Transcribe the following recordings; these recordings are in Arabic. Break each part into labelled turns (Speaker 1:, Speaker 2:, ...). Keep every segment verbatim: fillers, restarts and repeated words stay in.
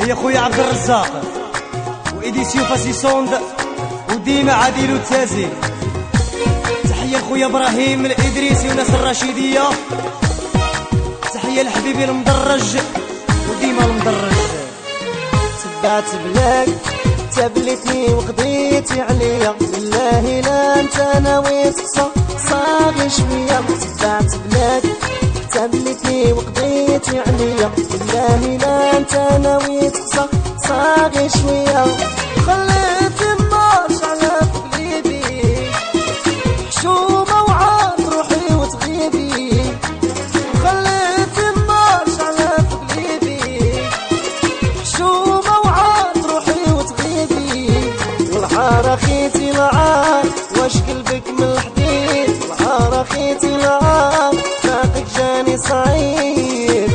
Speaker 1: تحية خويا عبد الرزاق وإديسيو فاسي سوند وديما عادل التازي. تحية لخويا إبراهيم الإدريسي وناس الرشيدية. تحية لحبيبي المدرج وديما المدرج.
Speaker 2: تبعت بلاك تبلتني وقضيتي عليا، بالله لا انت ناوي تقصى صاغي شوية. تبعت بلاك تبلتني وقضيتي عليا، بالله لا انت ناوي تقصى صاغي شوية. خليت النار شعلة في قلبي، حشومة وعاد روحي وتغيبي. خليت النار شعلة في قلبي، حشومة وعاد روحي وتغيبي. والعار خيتي العار واش قلبك من الحديد، والعار خيتي العار فاقك جاني صعيد.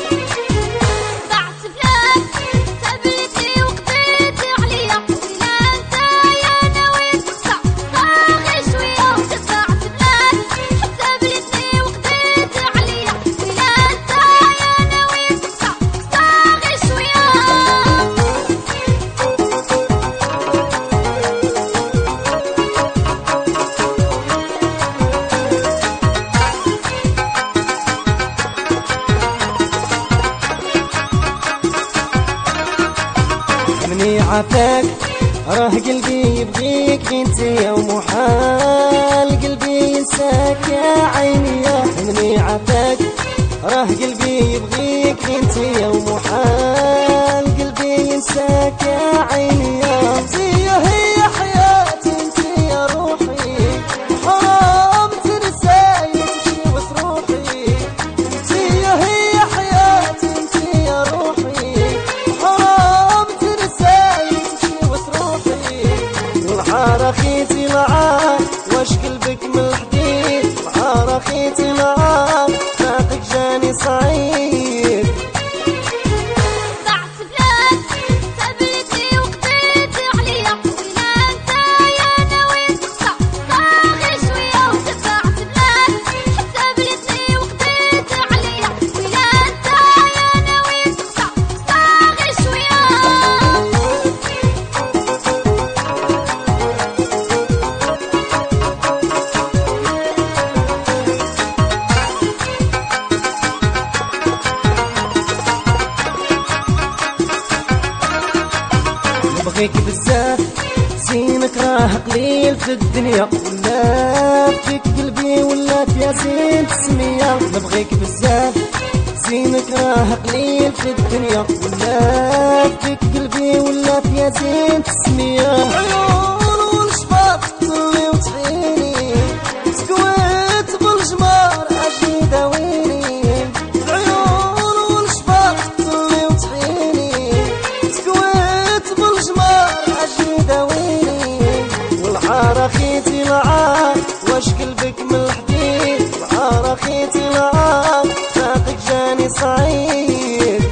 Speaker 2: مني عافاك راه قلبي يبغيك انتيا، ومحال قلبي ينساك يا عيني. مني عافاك راه قلبي يبغيك انتيا، ومحال قلبي ينساك يا عيني. انتيا هي حياتي انتيا روحي، حرام تنساي تمشي وتروحي. انتيا هي حياتي انتيا روحي، حرام تنساي تمشي وتروحي. والعار خيتي العار واش قلبك من الحديد، والعار خيتي العار فاقك جاني صعيد. نبغيك بزاف زينك راه قليل في الدنيا، ولا فيك قلبي ولا في زين السمية. نبغيك بزاف زينك راه قليل في الدنيا، ولا فيك قلبي ولا في زين السمية. عيون والشباب تطلي وتعيني، سكويت بالجمار اجي داويني. العيون والشباب تطلي وتعيني، سكويت بالجمار اجي داويني. والعار خيتي العار واش قلبك من الحديد، والعار خيتي العار فاقك جاني صعيد.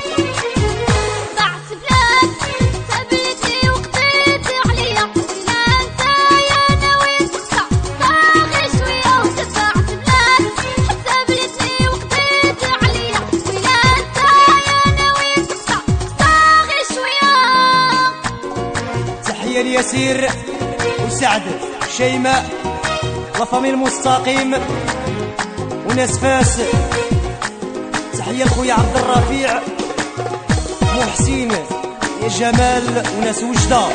Speaker 1: تحية لياسير وسعد شيماء لفامي المستقيم وناس فاس. تحية لخويا عبد الرفيع محسين يا جمال وناس وجدة.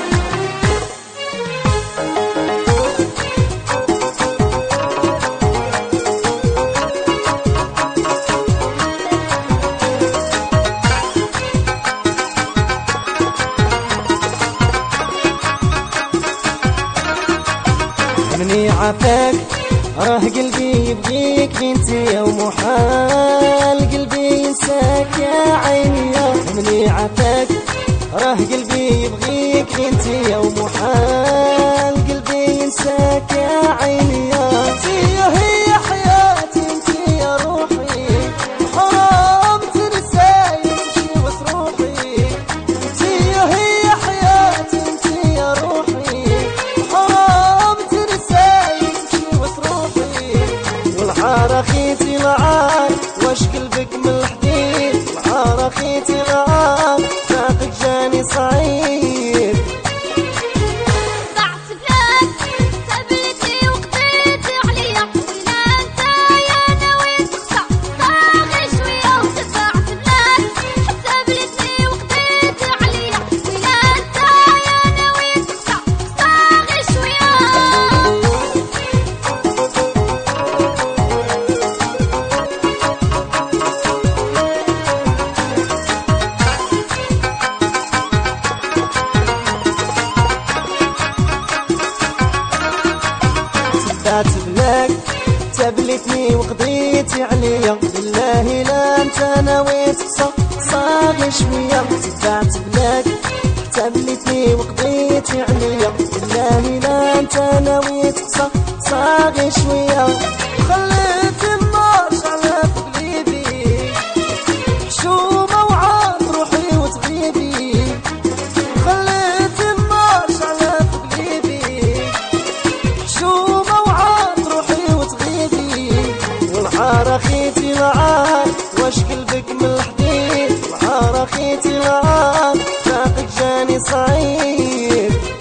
Speaker 2: مني عافاك راه قلبي يبغيك انتيا، ومحال قلبي ينساك يا عيني. مني عافاك راه قلبي يبغيك انتيا، ومحال قلبي ينساك يا عيني. انتيا هي حياتي انتيا روحي، حرام تنساي تمشي وتروحي. انتيا هي حياتي انتيا روحي، حرام تنساي تمشي وتروحي. والعار خيتي العار واش قلبي ناوي صاغي شوية تبعت بلاك تبلتني وقضيتي عليا بالله لا انت ناوي صاغي شوية خليت النار شعلة في قلبي حشومة وعاد روحي وتغيبي خليت النار شعلة في قلبي حشومة وعاد روحي وتغيبي والعار اخيتي معاك واش قلبك من الحديد والعار اخيتي معاك فاقك جاني صعيب